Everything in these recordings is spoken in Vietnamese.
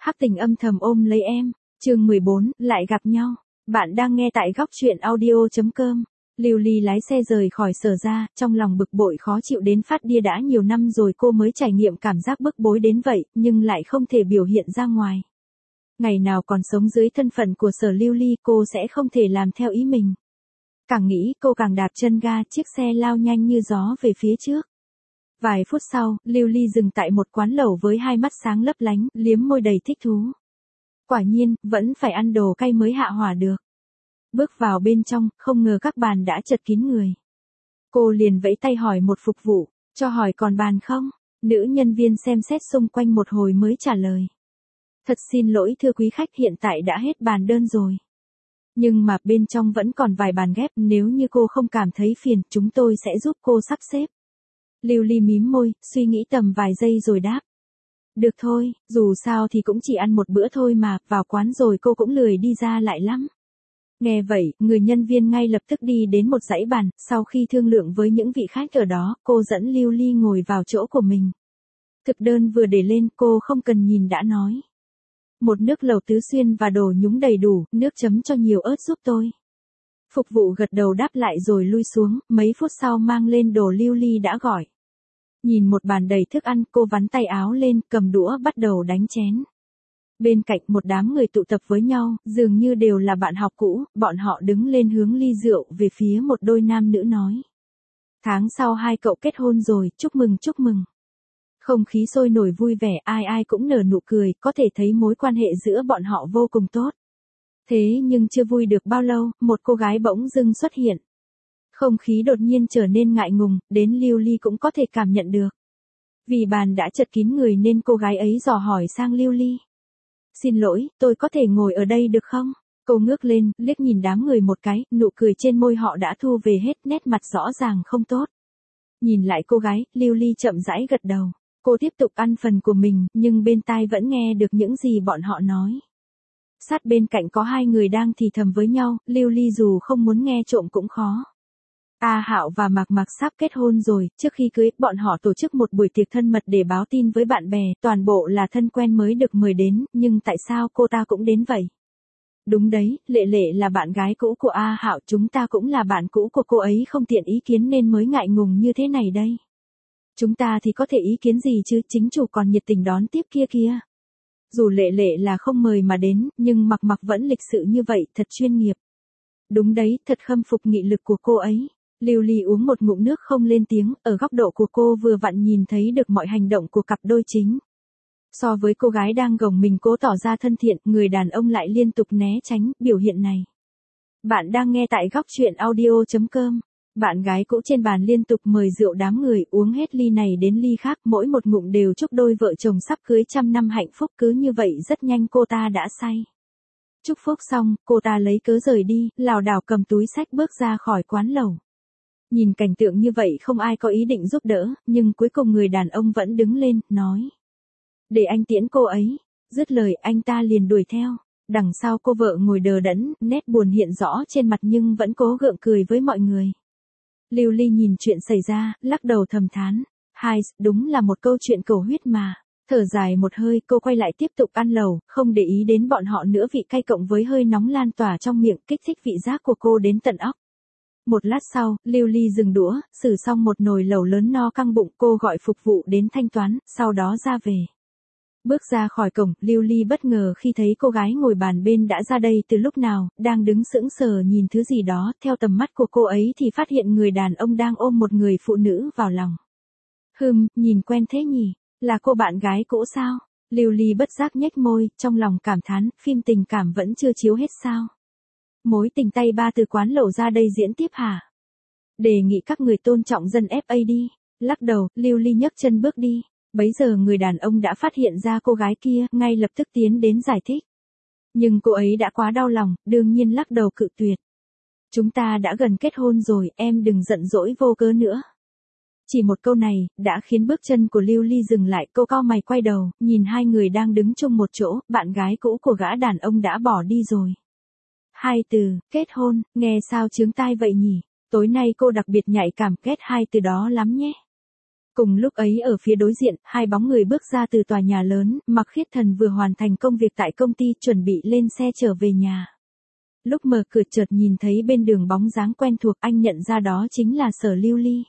Hắc Tình âm thầm ôm lấy em. Chương 14, lại gặp nhau. Bạn đang nghe tại góc truyện audio.com. Lưu Ly lái xe rời khỏi Sở Ra, trong lòng bực bội khó chịu đến phát điên. Đã nhiều năm rồi cô mới trải nghiệm cảm giác bức bối đến vậy, nhưng lại không thể biểu hiện ra ngoài. Ngày nào còn sống dưới thân phận của Sở Lưu Ly, cô sẽ không thể làm theo ý mình. Càng nghĩ cô càng đạp chân ga, chiếc xe lao nhanh như gió về phía trước. Vài phút sau, Lưu Ly dừng tại một quán lẩu với hai mắt sáng lấp lánh, liếm môi đầy thích thú. Quả nhiên, vẫn phải ăn đồ cay mới hạ hỏa được. Bước vào bên trong, không ngờ các bàn đã chật kín người. Cô liền vẫy tay hỏi một phục vụ, cho hỏi còn bàn không? Nữ nhân viên xem xét xung quanh một hồi mới trả lời. Thật xin lỗi thưa quý khách, hiện tại đã hết bàn đơn rồi. Nhưng mà bên trong vẫn còn vài bàn ghép, nếu như cô không cảm thấy phiền, chúng tôi sẽ giúp cô sắp xếp. Lưu Ly mím môi, suy nghĩ tầm vài giây rồi đáp. Được thôi, dù sao thì cũng chỉ ăn một bữa thôi mà, vào quán rồi cô cũng lười đi ra lại lắm. Nghe vậy, người nhân viên ngay lập tức đi đến một dãy bàn, sau khi thương lượng với những vị khách ở đó, cô dẫn Lưu Ly ngồi vào chỗ của mình. Thực đơn vừa để lên, cô không cần nhìn đã nói. Một nước lẩu tứ xuyên và đồ nhúng đầy đủ, nước chấm cho nhiều ớt giúp tôi. Phục vụ gật đầu đáp lại rồi lui xuống, mấy phút sau mang lên đồ Lưu Ly đã gọi. Nhìn một bàn đầy thức ăn, cô vắn tay áo lên, cầm đũa bắt đầu đánh chén. Bên cạnh một đám người tụ tập với nhau, dường như đều là bạn học cũ, bọn họ đứng lên hướng ly rượu về phía một đôi nam nữ nói. Tháng sau hai cậu kết hôn rồi, chúc mừng chúc mừng. Không khí sôi nổi vui vẻ, ai ai cũng nở nụ cười, có thể thấy mối quan hệ giữa bọn họ vô cùng tốt. Thế nhưng chưa vui được bao lâu, một cô gái bỗng dưng xuất hiện. Không khí đột nhiên trở nên ngại ngùng, đến Lưu Ly cũng có thể cảm nhận được. Vì bàn đã chật kín người nên cô gái ấy dò hỏi sang Lưu Ly. Xin lỗi, tôi có thể ngồi ở đây được không? Cô ngước lên, liếc nhìn đám người một cái, nụ cười trên môi họ đã thu về hết, nét mặt rõ ràng không tốt. Nhìn lại cô gái, Lưu Ly chậm rãi gật đầu. Cô tiếp tục ăn phần của mình, nhưng bên tai vẫn nghe được những gì bọn họ nói. Sát bên cạnh có hai người đang thì thầm với nhau, Lưu Ly dù không muốn nghe trộm cũng khó. A Hạo và Mạc Mạc sắp kết hôn rồi, trước khi cưới, bọn họ tổ chức một buổi tiệc thân mật để báo tin với bạn bè, toàn bộ là thân quen mới được mời đến, nhưng tại sao cô ta cũng đến vậy? Đúng đấy, Lệ Lệ là bạn gái cũ của A Hạo, chúng ta cũng là bạn cũ của cô ấy, không tiện ý kiến nên mới ngại ngùng như thế này đây. Chúng ta thì có thể ý kiến gì chứ, chính chủ còn nhiệt tình đón tiếp kia kìa. Dù Lệ Lệ là không mời mà đến, nhưng Mạc Mạc vẫn lịch sự như vậy, thật chuyên nghiệp. Đúng đấy, thật khâm phục nghị lực của cô ấy. Lưu Ly uống một ngụm nước không lên tiếng, ở góc độ của cô vừa vặn nhìn thấy được mọi hành động của cặp đôi chính. So với cô gái đang gồng mình cố tỏ ra thân thiện, người đàn ông lại liên tục né tránh biểu hiện này. Bạn đang nghe tại góc truyện audio.com. Bạn gái cũ trên bàn liên tục mời rượu đám người, uống hết ly này đến ly khác, mỗi một ngụm đều chúc đôi vợ chồng sắp cưới trăm năm hạnh phúc. Cứ như vậy rất nhanh cô ta đã say. Chúc phúc xong, cô ta lấy cớ rời đi, lảo đảo cầm túi xách bước ra khỏi quán lẩu. Nhìn cảnh tượng như vậy không ai có ý định giúp đỡ, nhưng cuối cùng người đàn ông vẫn đứng lên, nói. Để anh tiễn cô ấy. Dứt lời anh ta liền đuổi theo. Đằng sau cô vợ ngồi đờ đẫn, nét buồn hiện rõ trên mặt nhưng vẫn cố gượng cười với mọi người. Lưu Ly nhìn chuyện xảy ra, lắc đầu thầm thán. Hai, đúng là một câu chuyện cầu huyết mà. Thở dài một hơi, cô quay lại tiếp tục ăn lẩu, không để ý đến bọn họ nữa, vị cay cộng với hơi nóng lan tỏa trong miệng, kích thích vị giác của cô đến tận óc. Một lát sau, Lưu Ly dừng đũa, xử xong một nồi lẩu lớn no căng bụng, cô gọi phục vụ đến thanh toán, sau đó ra về. Bước ra khỏi cổng, Lưu Ly bất ngờ khi thấy cô gái ngồi bàn bên đã ra đây từ lúc nào, đang đứng sững sờ nhìn thứ gì đó, theo tầm mắt của cô ấy thì phát hiện người đàn ông đang ôm một người phụ nữ vào lòng. Nhìn quen thế nhỉ, là cô bạn gái cũ sao? Lưu Ly bất giác nhếch môi, trong lòng cảm thán, phim tình cảm vẫn chưa chiếu hết sao? Mối tình tay ba từ quán lẩu ra đây diễn tiếp hả? Đề nghị các người tôn trọng dân FA đi. Lắc đầu, Lưu Ly nhấc chân bước đi. Bấy giờ người đàn ông đã phát hiện ra cô gái kia, ngay lập tức tiến đến giải thích. Nhưng cô ấy đã quá đau lòng, đương nhiên lắc đầu cự tuyệt. Chúng ta đã gần kết hôn rồi, em đừng giận dỗi vô cớ nữa. Chỉ một câu này, đã khiến bước chân của Lưu Ly dừng lại, cô cau mày quay đầu, nhìn hai người đang đứng chung một chỗ, bạn gái cũ của gã đàn ông đã bỏ đi rồi. Hai từ, kết hôn, nghe sao chướng tai vậy nhỉ? Tối nay cô đặc biệt nhạy cảm, ghét hai từ đó lắm nhé. Cùng lúc ấy ở phía đối diện, hai bóng người bước ra từ tòa nhà lớn, Mạc Khiết Thần vừa hoàn thành công việc tại công ty chuẩn bị lên xe trở về nhà. Lúc mở cửa chợt nhìn thấy bên đường bóng dáng quen thuộc, anh nhận ra đó chính là Sở Lưu Ly.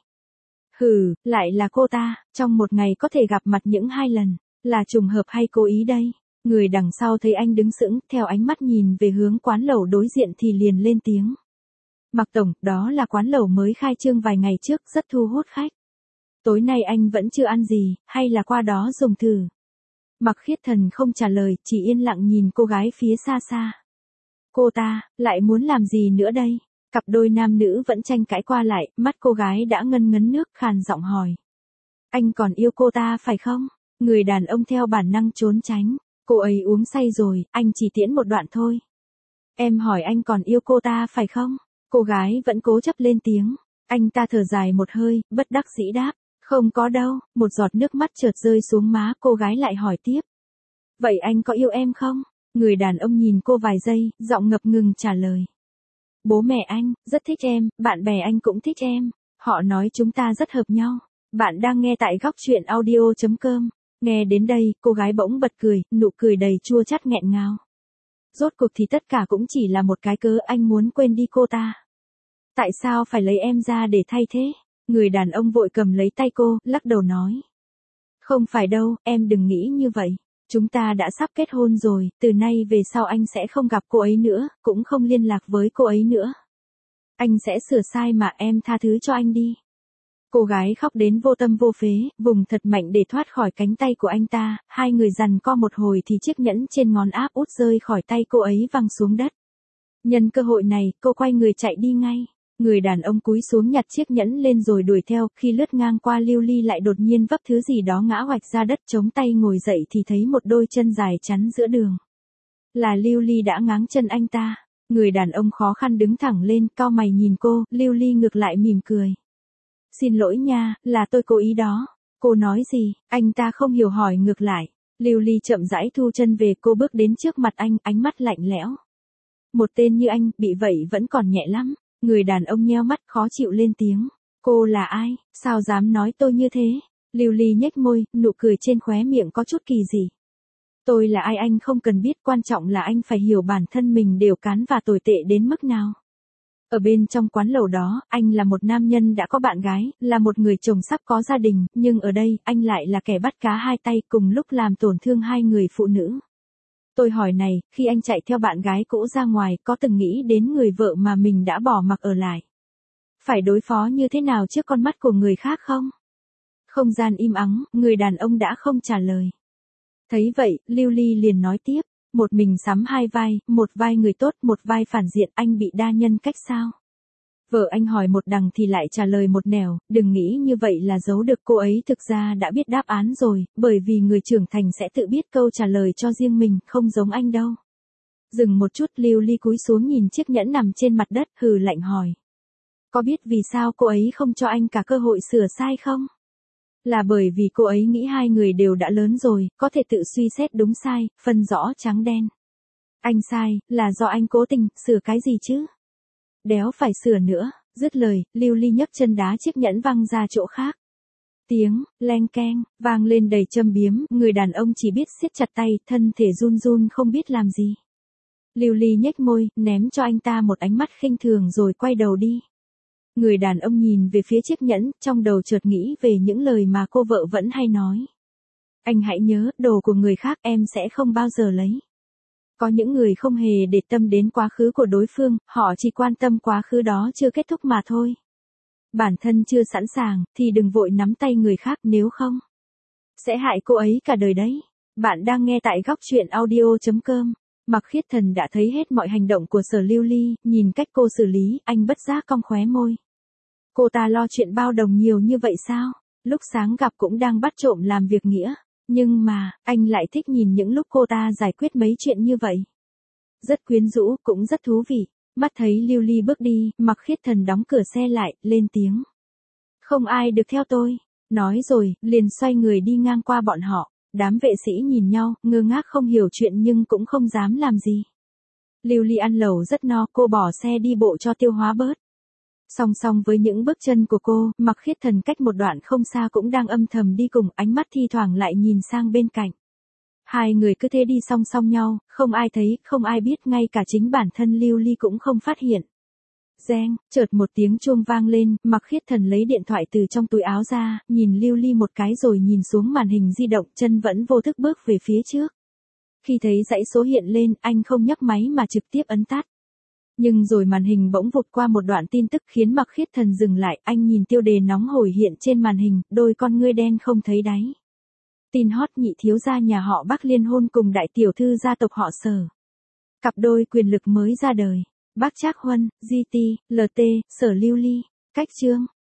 Hừ, lại là cô ta, trong một ngày có thể gặp mặt những 2 lần, là trùng hợp hay cố ý đây? Người đằng sau thấy anh đứng sững, theo ánh mắt nhìn về hướng quán lẩu đối diện thì liền lên tiếng. Mạc tổng, đó là quán lẩu mới khai trương vài ngày trước, rất thu hút khách. Tối nay anh vẫn chưa ăn gì, hay là qua đó dùng thử? Mạc Khiết Thần không trả lời, chỉ yên lặng nhìn cô gái phía xa xa. Cô ta, lại muốn làm gì nữa đây? Cặp đôi nam nữ vẫn tranh cãi qua lại, mắt cô gái đã ngân ngấn nước, khàn giọng hỏi. Anh còn yêu cô ta phải không? Người đàn ông theo bản năng trốn tránh. Cô ấy uống say rồi, anh chỉ tiễn một đoạn thôi. Em hỏi anh còn yêu cô ta phải không? Cô gái vẫn cố chấp lên tiếng. Anh ta thở dài một hơi, bất đắc dĩ đáp. Không có đâu, một giọt nước mắt chợt rơi xuống má, cô gái lại hỏi tiếp. Vậy anh có yêu em không? Người đàn ông nhìn cô vài giây, giọng ngập ngừng trả lời. Bố mẹ anh, rất thích em, bạn bè anh cũng thích em. Họ nói chúng ta rất hợp nhau. Bạn đang nghe tại góc truyện audio.com. Nghe đến đây, cô gái bỗng bật cười, nụ cười đầy chua chát nghẹn ngào. Rốt cuộc thì tất cả cũng chỉ là một cái cớ, anh muốn quên đi cô ta. Tại sao phải lấy em ra để thay thế? Người đàn ông vội cầm lấy tay cô, lắc đầu nói. Không phải đâu, em đừng nghĩ như vậy. Chúng ta đã sắp kết hôn rồi, từ nay về sau anh sẽ không gặp cô ấy nữa, cũng không liên lạc với cô ấy nữa. Anh sẽ sửa sai mà, em tha thứ cho anh đi. Cô gái khóc đến vô tâm vô phế, vùng thật mạnh để thoát khỏi cánh tay của anh ta, hai người giằng co một hồi thì chiếc nhẫn trên ngón áp út rơi khỏi tay cô ấy văng xuống đất. Nhân cơ hội này, cô quay người chạy đi ngay. Người đàn ông cúi xuống nhặt chiếc nhẫn lên rồi đuổi theo, khi lướt ngang qua Lưu Ly lại đột nhiên vấp thứ gì đó ngã hoạch ra đất, chống tay ngồi dậy thì thấy một đôi chân dài chắn giữa đường. Là Lưu Ly đã ngáng chân anh ta. Người đàn ông khó khăn đứng thẳng lên, cau mày nhìn cô, Lưu Ly ngược lại mỉm cười. Xin lỗi nha, là tôi cố ý đó. Cô nói gì? Anh ta không hiểu hỏi ngược lại. Lưu Ly chậm rãi thu chân về, cô bước đến trước mặt anh, ánh mắt lạnh lẽo. Một tên như anh, bị vậy vẫn còn nhẹ lắm. Người đàn ông nheo mắt khó chịu lên tiếng. Cô là ai? Sao dám nói tôi như thế? Lưu Ly nhếch môi, nụ cười trên khóe miệng có chút kỳ dị. Tôi là ai anh không cần biết, quan trọng là anh phải hiểu bản thân mình đều cán và tồi tệ đến mức nào. Ở bên trong quán lẩu đó, anh là một nam nhân đã có bạn gái, là một người chồng sắp có gia đình, nhưng ở đây, anh lại là kẻ bắt cá hai tay cùng lúc làm tổn thương hai người phụ nữ. Tôi hỏi này, khi anh chạy theo bạn gái cũ ra ngoài, có từng nghĩ đến người vợ mà mình đã bỏ mặc ở lại? Phải đối phó như thế nào trước con mắt của người khác không? Không gian im ắng, người đàn ông đã không trả lời. Thấy vậy, Lưu Ly liền nói tiếp. Một mình sắm hai vai, một vai người tốt, một vai phản diện, anh bị đa nhân cách sao? Vợ anh hỏi một đằng thì lại trả lời một nẻo, đừng nghĩ như vậy là giấu được, cô ấy thực ra đã biết đáp án rồi, bởi vì người trưởng thành sẽ tự biết câu trả lời cho riêng mình, không giống anh đâu. Dừng một chút, Lưu Ly cúi xuống nhìn chiếc nhẫn nằm trên mặt đất, hừ lạnh hỏi. Có biết vì sao cô ấy không cho anh cả cơ hội sửa sai không? Là bởi vì cô ấy nghĩ hai người đều đã lớn rồi, có thể tự suy xét đúng sai, phân rõ trắng đen. Anh sai, là do anh cố tình, sửa cái gì chứ? Đéo phải sửa nữa, dứt lời, Lưu Ly nhấc chân đá chiếc nhẫn văng ra chỗ khác. Tiếng, leng keng, vang lên đầy châm biếm, người đàn ông chỉ biết siết chặt tay, thân thể run run không biết làm gì. Lưu Ly nhếch môi, ném cho anh ta một ánh mắt khinh thường rồi quay đầu đi. Người đàn ông nhìn về phía chiếc nhẫn, trong đầu chợt nghĩ về những lời mà cô vợ vẫn hay nói. Anh hãy nhớ, đồ của người khác em sẽ không bao giờ lấy. Có những người không hề để tâm đến quá khứ của đối phương, họ chỉ quan tâm quá khứ đó chưa kết thúc mà thôi. Bản thân chưa sẵn sàng, thì đừng vội nắm tay người khác, nếu không sẽ hại cô ấy cả đời đấy. Bạn đang nghe tại góc truyện audio.com. Mạc Khiết Thần đã thấy hết mọi hành động của Sở Lưu Ly, nhìn cách cô xử lý, anh bất giác cong khóe môi. Cô ta lo chuyện bao đồng nhiều như vậy sao? Lúc sáng gặp cũng đang bắt trộm làm việc nghĩa. Nhưng mà, anh lại thích nhìn những lúc cô ta giải quyết mấy chuyện như vậy. Rất quyến rũ, cũng rất thú vị. Mắt thấy Lưu Ly bước đi, Mạc Khiết Thần đóng cửa xe lại, lên tiếng. Không ai được theo tôi. Nói rồi, liền xoay người đi ngang qua bọn họ. Đám vệ sĩ nhìn nhau, ngơ ngác không hiểu chuyện nhưng cũng không dám làm gì. Lưu Ly ăn lẩu rất no, cô bỏ xe đi bộ cho tiêu hóa bớt. Song song với những bước chân của cô, Mạc Khiết Thần cách một đoạn không xa cũng đang âm thầm đi cùng, ánh mắt thi thoảng lại nhìn sang bên cạnh. Hai người cứ thế đi song song nhau, không ai thấy, không ai biết, ngay cả chính bản thân Lưu Ly cũng không phát hiện. Reng, chợt một tiếng chuông vang lên, Mạc Khiết Thần lấy điện thoại từ trong túi áo ra, nhìn Lưu Ly một cái rồi nhìn xuống màn hình di động, chân vẫn vô thức bước về phía trước. Khi thấy dãy số hiện lên, anh không nhấc máy mà trực tiếp ấn tắt. Nhưng rồi màn hình bỗng vụt qua một đoạn tin tức khiến Mạc Khiết Thần dừng lại, anh nhìn tiêu đề nóng hổi hiện trên màn hình, đôi con ngươi đen không thấy đáy. Tin hot nhị thiếu gia nhà họ Bác liên hôn cùng đại tiểu thư gia tộc họ Sở. Cặp đôi quyền lực mới ra đời. Bác Trác Huân, GT, LT, Sở Lưu Ly. Cách chương.